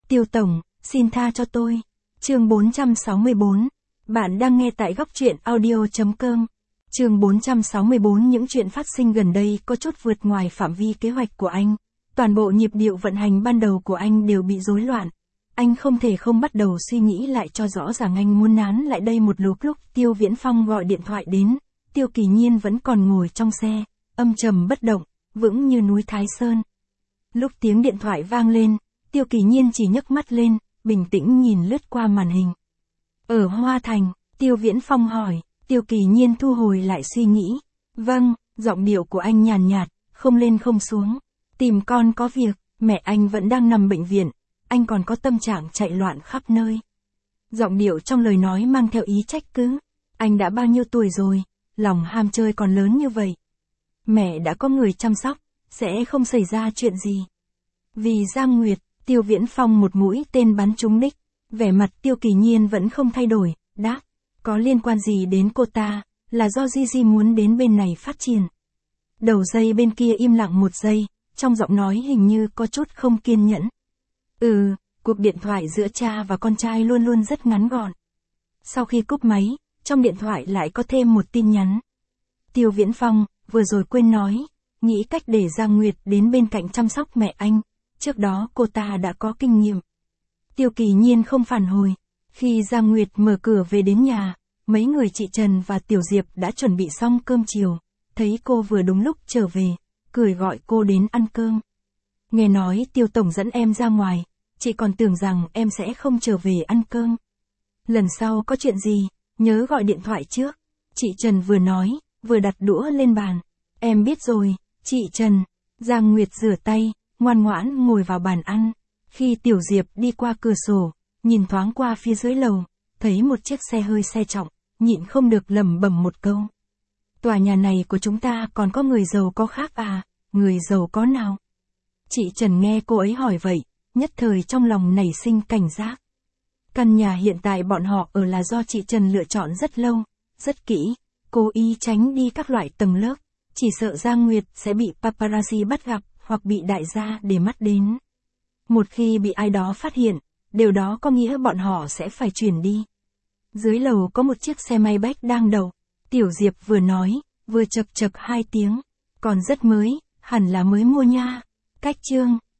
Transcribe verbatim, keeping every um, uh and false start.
Tiêu Tổng, xin tha cho tôi. Chương bốn trăm sáu mươi bốn. Bạn đang nghe tại góc truyện audio chấm com. Chương bốn trăm sáu mươi bốn. Những chuyện phát sinh gần đây có chút vượt ngoài phạm vi kế hoạch của anh. Toàn bộ nhịp điệu vận hành ban đầu của anh đều bị rối loạn. Anh không thể không bắt đầu suy nghĩ lại cho rõ ràng anh muốn nán lại đây một lúc. Lúc Tiêu Viễn Phong gọi điện thoại đến, Tiêu Kỳ Nhiên vẫn còn ngồi trong xe, âm trầm bất động, vững như núi Thái Sơn. Lúc tiếng điện thoại vang lên, Tiêu Kỳ Nhiên chỉ nhấc mắt lên, bình tĩnh nhìn lướt qua màn hình. Ở Hoa Thành, Tiêu Viễn Phong hỏi, Tiêu Kỳ Nhiên thu hồi lại suy nghĩ. Vâng, giọng điệu của anh nhàn nhạt, không lên không xuống. Tìm con có việc, mẹ anh vẫn đang nằm bệnh viện, anh còn có tâm trạng chạy loạn khắp nơi. Giọng điệu trong lời nói mang theo ý trách cứ. Anh đã bao nhiêu tuổi rồi, lòng ham chơi còn lớn như vậy. Mẹ đã có người chăm sóc, sẽ không xảy ra chuyện gì. Vì Giang Nguyệt, Tiêu Viễn Phong một mũi tên bắn trúng đích. Vẻ mặt Tiêu Kỳ Nhiên vẫn không thay đổi, đáp, có liên quan gì đến cô ta, là do Gigi muốn đến bên này phát triển. Đầu dây bên kia im lặng một giây, trong giọng nói hình như có chút không kiên nhẫn. Ừ, cuộc điện thoại giữa cha và con trai luôn luôn rất ngắn gọn. Sau khi cúp máy, trong điện thoại lại có thêm một tin nhắn. Tiêu Viễn Phong, vừa rồi quên nói, nghĩ cách để Giang Nguyệt đến bên cạnh chăm sóc mẹ anh, trước đó cô ta đã có kinh nghiệm. Tiêu Kỳ Nhiên không phản hồi. Khi Giang Nguyệt mở cửa về đến nhà, mấy người chị Trần và Tiểu Diệp đã chuẩn bị xong cơm chiều, thấy cô vừa đúng lúc trở về, cười gọi cô đến ăn cơm. Nghe nói Tiêu Tổng dẫn em ra ngoài, chị còn tưởng rằng em sẽ không trở về ăn cơm. Lần sau có chuyện gì, nhớ gọi điện thoại trước. Chị Trần vừa nói, vừa đặt đũa lên bàn. Em biết rồi, chị Trần. Giang Nguyệt rửa tay, ngoan ngoãn ngồi vào bàn ăn. Khi Tiểu Diệp đi qua cửa sổ, nhìn thoáng qua phía dưới lầu, thấy một chiếc xe hơi xe trọng, nhịn không được lẩm bẩm một câu. Tòa nhà này của chúng ta còn có người giàu có khác à, người giàu có nào? Chị Trần nghe cô ấy hỏi vậy, nhất thời trong lòng nảy sinh cảnh giác. Căn nhà hiện tại bọn họ ở là do chị Trần lựa chọn rất lâu, rất kỹ, cố ý tránh đi các loại tầng lớp, chỉ sợ Giang Nguyệt sẽ bị paparazzi bắt gặp, hoặc bị đại gia để mắt đến. Một khi bị ai đó phát hiện, điều đó có nghĩa bọn họ sẽ phải chuyển đi. Dưới lầu có một chiếc xe Maybach đang đậu. Tiểu Diệp vừa nói, vừa chậc chậc hai tiếng. Còn rất mới, hẳn là mới mua nha. Cách chương.